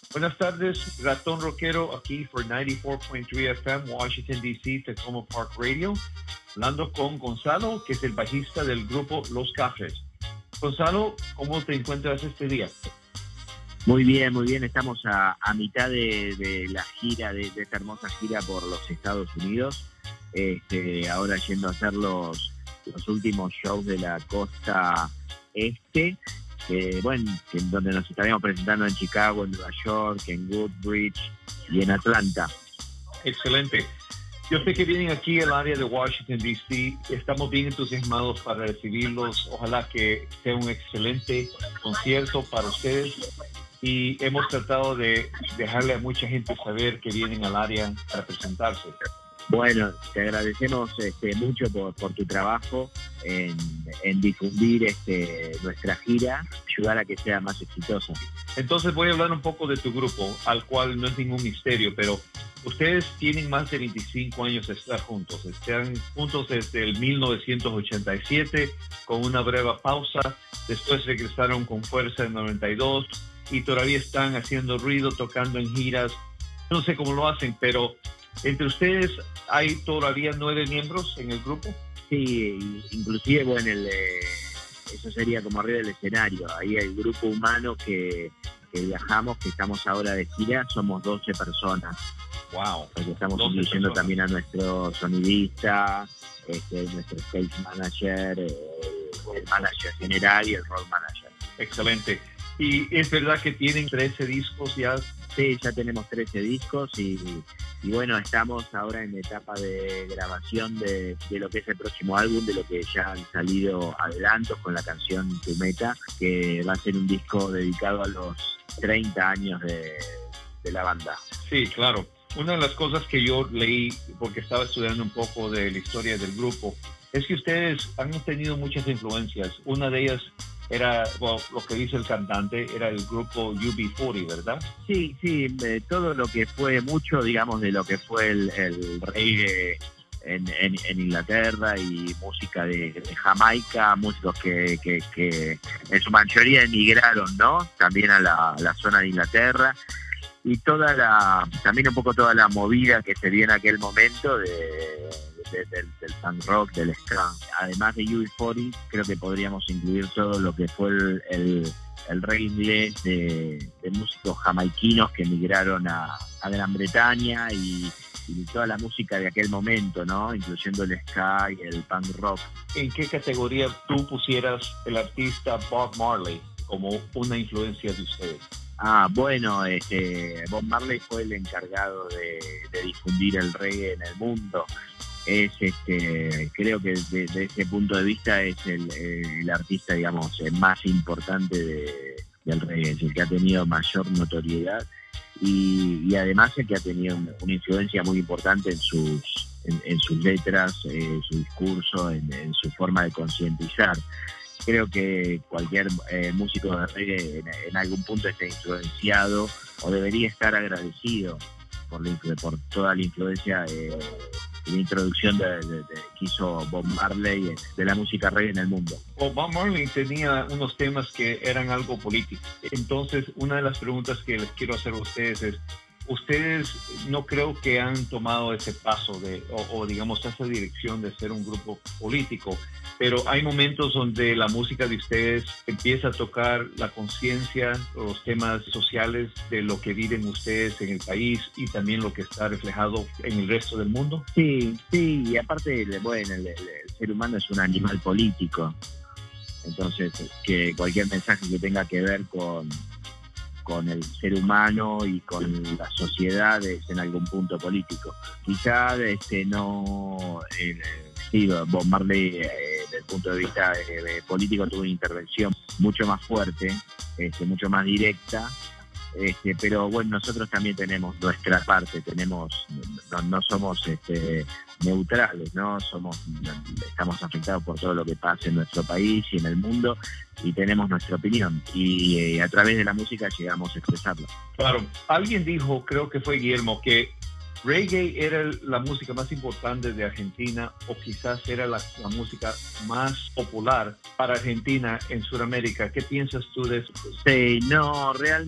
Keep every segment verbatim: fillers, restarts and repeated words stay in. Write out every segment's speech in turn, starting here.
Buenas tardes, Ratón Rockero, aquí por noventa y cuatro punto tres F M, Washington, D C, Tacoma Park Radio, hablando con Gonzalo, que es el bajista del grupo Los Cafres. Gonzalo, ¿cómo te encuentras este día? Muy bien, muy bien. Estamos a, a mitad de, de la gira, de, de esta hermosa gira por los Estados Unidos. Este, ahora yendo a hacer los, los últimos shows de la costa este, que, bueno, que, donde nos estaremos presentando en Chicago, en Nueva York, en Woodbridge y en Atlanta. Excelente. Yo sé que vienen aquí al área de Washington, D C. Estamos bien entusiasmados para recibirlos. Ojalá que sea un excelente concierto para ustedes. Y hemos tratado de dejarle a mucha gente saber que vienen al área para presentarse. Bueno, te agradecemos este, mucho por, por tu trabajo en, en difundir este, nuestra gira, ayudar a que sea más exitosa. Entonces voy a hablar un poco de tu grupo, al cual no es ningún misterio, pero ustedes tienen más de veinticinco años de estar juntos. Están juntos desde el mil novecientos ochenta y siete, con una breve pausa. Después regresaron con fuerza en noventa y dos y todavía están haciendo ruido, tocando en giras. No sé cómo lo hacen, pero entre ustedes hay todavía nueve miembros en el grupo. Sí, inclusive, bueno, el, eh, eso sería como arriba del escenario. Ahí el grupo humano que, que viajamos, que estamos ahora de gira, somos doce personas. Wow. Porque estamos incluyendo también a nuestro sonidista, este, nuestro stage manager, eh, el manager general y el road manager. Excelente. ¿Y es verdad que tienen trece discos ya? Sí, ya tenemos trece discos y, y bueno, estamos ahora en etapa de grabación de, de lo que es el próximo álbum, de lo que ya han salido adelantos con la canción Tu Meta, que va a ser un disco dedicado a los treinta años de, de la banda. Sí, claro. Una de las cosas que yo leí, porque estaba estudiando un poco de la historia del grupo, es que ustedes han tenido muchas influencias. Una de ellas era, bueno, lo que dice el cantante, era el grupo U B cuarenta, ¿verdad? Sí, sí, eh, todo lo que fue mucho, digamos, de lo que fue el, el reggae en, en, en Inglaterra y música de, de Jamaica, músicos que, que, que en su mayoría emigraron, ¿no? También a la, a la zona de Inglaterra. Y toda la, también un poco toda la movida que se dio en aquel momento de, de, del, del punk rock, del ska. Además de U B cuarenta, creo que podríamos incluir todo lo que fue el, el, el reggae inglés de, de músicos jamaiquinos que emigraron a, a Gran Bretaña y, y toda la música de aquel momento, ¿no? Incluyendo el ska y el punk rock. ¿En qué categoría tú pusieras el artista Bob Marley como una influencia de ustedes? Ah, bueno, este, Bob Marley fue el encargado de, de difundir el reggae en el mundo. Es, este, creo que desde de ese punto de vista es el, el artista, digamos, más importante de, del reggae, es el que ha tenido mayor notoriedad y, y además el que ha tenido una influencia muy importante en sus, en, en sus letras, en su discurso, en, en su forma de concientizar. Creo que cualquier eh, músico de reggae en, en algún punto está influenciado o debería estar agradecido por, la, por toda la influencia eh, y la introducción de, de, de, que hizo Bob Marley de la música reggae en el mundo. Bob Marley tenía unos temas que eran algo políticos. Entonces, una de las preguntas que les quiero hacer a ustedes es, ustedes no creo que han tomado ese paso de, o, o digamos esa dirección de ser un grupo político, pero hay momentos donde la música de ustedes empieza a tocar la conciencia, los temas sociales de lo que viven ustedes en el país y también lo que está reflejado en el resto del mundo. Sí, sí, y aparte, bueno, el, el, el ser humano es un animal político, entonces que cualquier mensaje que tenga que ver con con el ser humano y con las sociedades en algún punto político. Quizá este, no... Eh, sí, Bob Marley, eh, desde el punto de vista eh, político, tuvo una intervención mucho más fuerte, este, mucho más directa, este, pero bueno, nosotros también tenemos nuestra parte, tenemos no, no somos este, neutrales, ¿no? Somos, estamos afectados por todo lo que pasa en nuestro país y en el mundo y tenemos nuestra opinión y eh, a través de la música llegamos a expresarla. Claro, alguien dijo, creo que fue Guillermo, que reggae era la música más importante de Argentina o quizás era la, la música más popular para Argentina en Sudamérica. ¿Qué piensas tú de eso? Sí, no, real,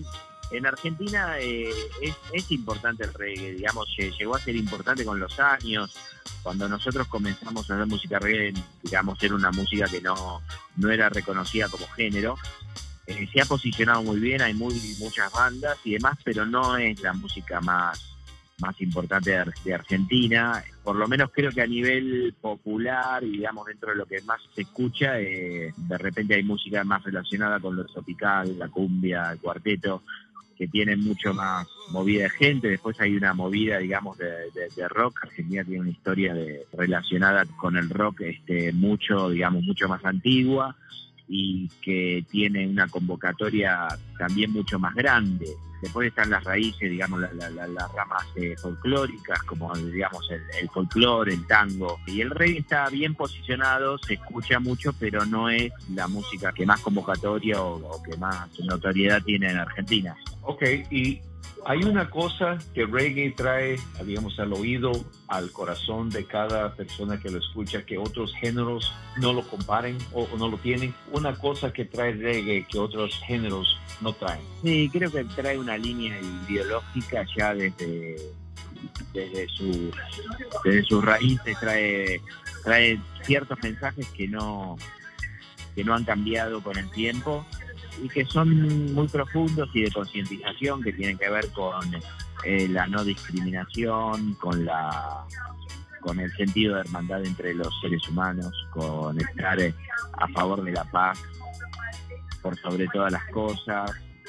En Argentina eh, es, es importante el reggae, digamos, llegó a ser importante con los años. Cuando nosotros comenzamos a hacer música reggae, digamos, era una música que no, no era reconocida como género. Eh, se ha posicionado muy bien, hay muy, muchas bandas y demás, pero no es la música más, más importante de, de Argentina. Por lo menos creo que a nivel popular y digamos dentro de lo que más se escucha, eh, de repente hay música más relacionada con lo tropical, la cumbia, el cuarteto, que tienen mucho más movida de gente. Después hay una movida, digamos, de, de, de rock. Argentina tiene una historia de, relacionada con el rock este, mucho, digamos, mucho más antigua y que tiene una convocatoria también mucho más grande. Después están las raíces, digamos, la, la, la, las ramas eh, folclóricas, como digamos el, el folclore, el tango. Y el reggae está bien posicionado, se escucha mucho, pero no es la música que más convocatoria o, o que más notoriedad tiene en Argentina. Ok, y hay una cosa que reggae trae, digamos, al oído, al corazón de cada persona que lo escucha, que otros géneros no lo comparen o, o no lo tienen. Una cosa que trae reggae que otros géneros no traen. Sí, creo que trae una línea ideológica ya desde, desde, su, desde sus raíces, trae, trae ciertos mensajes que no, que no han cambiado con el tiempo y que son muy profundos y de concientización, que tienen que ver con eh, la no discriminación, con la con el sentido de hermandad entre los seres humanos, con estar eh, a favor de la paz por sobre todas las cosas,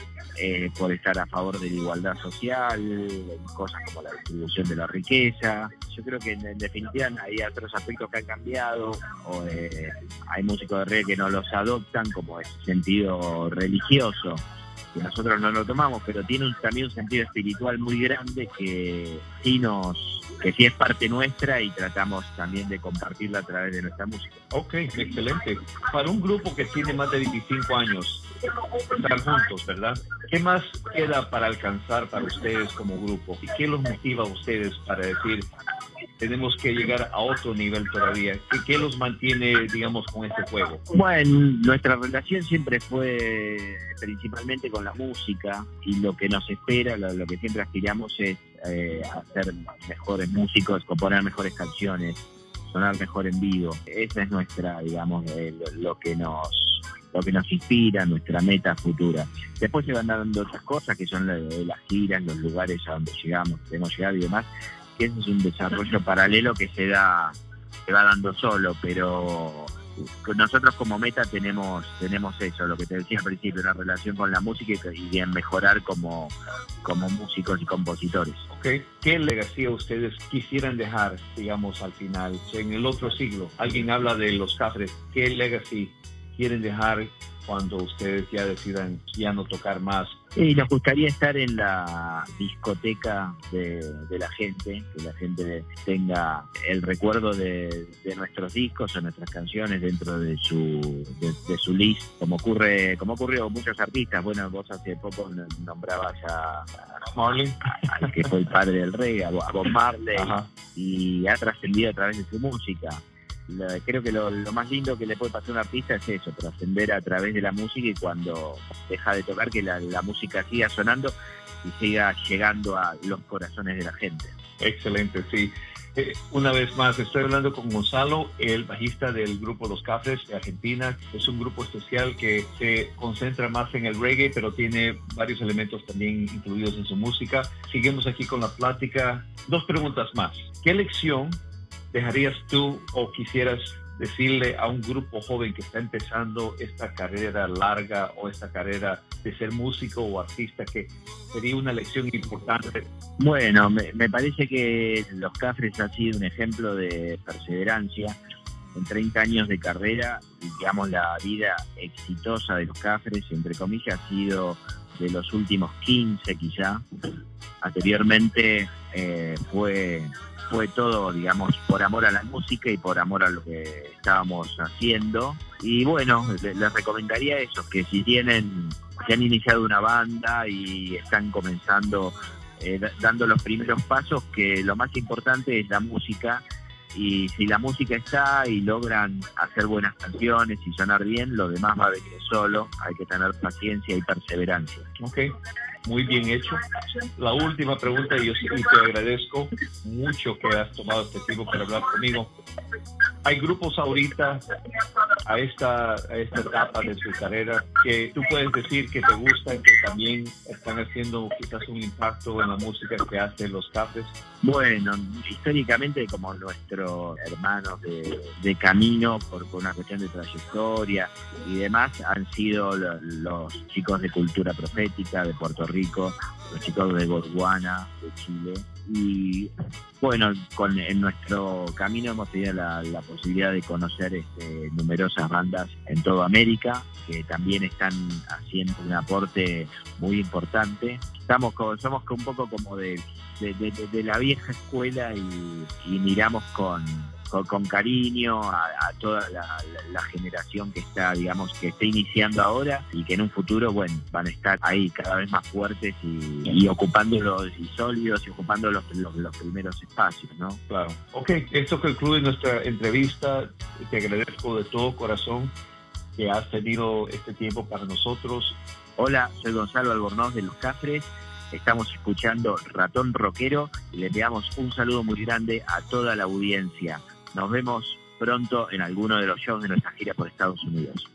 eh, por estar a favor de la igualdad social, cosas como la distribución de la riqueza. Yo creo que en, en definitiva hay otros aspectos que han cambiado, o eh, hay músicos de reggae que no los adoptan, como ese sentido religioso, que nosotros no lo tomamos, pero tiene un, también un sentido espiritual muy grande que sí nos que sí es parte nuestra y tratamos también de compartirla a través de nuestra música. Ok, excelente. Para un grupo que tiene más de veinticinco años, estar juntos, ¿verdad? ¿Qué más queda para alcanzar para ustedes como grupo? ¿Y qué los motiva a ustedes para decir, tenemos que llegar a otro nivel todavía? ¿Qué, qué los mantiene, digamos, con este juego? Bueno, nuestra relación siempre fue principalmente con la música, y lo que nos espera, lo, lo que siempre aspiramos es eh, hacer mejores músicos, componer mejores canciones, sonar mejor en vivo. Esa es nuestra, digamos, eh, lo, lo que nos lo que nos inspira, nuestra meta futura. Después se van dando otras cosas, que son la, las giras, los lugares a donde llegamos, queremos llegar y demás, que ese es un desarrollo paralelo que se da, se va dando solo, pero nosotros como meta tenemos tenemos eso, lo que te decía al principio, una relación con la música y en mejorar como, como músicos y compositores. Okay. ¿Qué legacía ustedes quisieran dejar, digamos, al final, en el otro siglo? Alguien habla de los Cafres. ¿Qué legacy quieren dejar cuando ustedes ya decidan ya no tocar más? Y nos gustaría estar en la discoteca de, de la gente, que la gente tenga el recuerdo de, de nuestros discos o nuestras canciones dentro de su de, de su list, como ocurre como ocurrió con muchos artistas. Bueno, vos hace poco nombrabas a, a Marley, al que fue el padre del reggae, a Bob Marley. Ajá. Y ha trascendido a través de su música. La, creo que lo, lo más lindo que le puede pasar a un artista es eso, trascender a través de la música, y cuando deja de tocar, que la, la música siga sonando y siga llegando a los corazones de la gente. Excelente, sí. Eh, una vez más, estoy hablando con Gonzalo, el bajista del grupo Los Cafres de Argentina. Es un grupo especial que se concentra más en el reggae, pero tiene varios elementos también incluidos en su música. Seguimos aquí con la plática. Dos preguntas más. ¿Qué lección dejarías tú o quisieras decirle a un grupo joven que está empezando esta carrera larga o esta carrera de ser músico o artista, que sería una lección importante? Bueno, me, me parece que Los Cafres ha sido un ejemplo de perseverancia. En treinta años de carrera, digamos, la vida exitosa de Los Cafres, entre comillas, ha sido de los últimos quince quizá. Anteriormente eh, fue... fue todo, digamos, por amor a la música y por amor a lo que estábamos haciendo. Y bueno, les, les recomendaría eso, que si tienen, si han iniciado una banda y están comenzando, eh, dando los primeros pasos, que lo más importante es la música, y si la música está y logran hacer buenas canciones y sonar bien, lo demás va a venir solo. Hay que tener paciencia y perseverancia. Ok. muy bien hecho. La última pregunta, y yo sí te agradezco mucho que has tomado este tiempo para hablar conmigo. Hay grupos ahorita a esta, a esta etapa de su carrera que tú puedes decir que te gustan, que también están haciendo quizás un impacto en la música que hacen los Cafres. Bueno, históricamente como nuestros hermanos de, de camino, por, por una cuestión de trayectoria y demás, han sido los, los chicos de Cultura Profética de Puerto Rico, los chicos de Gondwana de Chile. Y bueno, con, en nuestro camino hemos tenido la, la posibilidad de conocer este, numerosas bandas en toda América, que también están haciendo un aporte muy importante. Estamos como, somos un poco como de, de, de, de la vieja escuela y, y miramos con, con, con cariño a, a toda la, la, la generación que está, digamos, que está iniciando ahora y que en un futuro, bueno, van a estar ahí cada vez más fuertes y, y ocupando los y sólidos y ocupando los, los, los primeros espacios, ¿no? Claro. Ok, esto concluye nuestra entrevista. Te agradezco de todo corazón que has tenido este tiempo para nosotros. Hola, soy Gonzalo Albornoz de Los Cafres. Estamos escuchando Ratón Rockero y le enviamos un saludo muy grande a toda la audiencia. Nos vemos pronto en alguno de los shows de nuestra gira por Estados Unidos.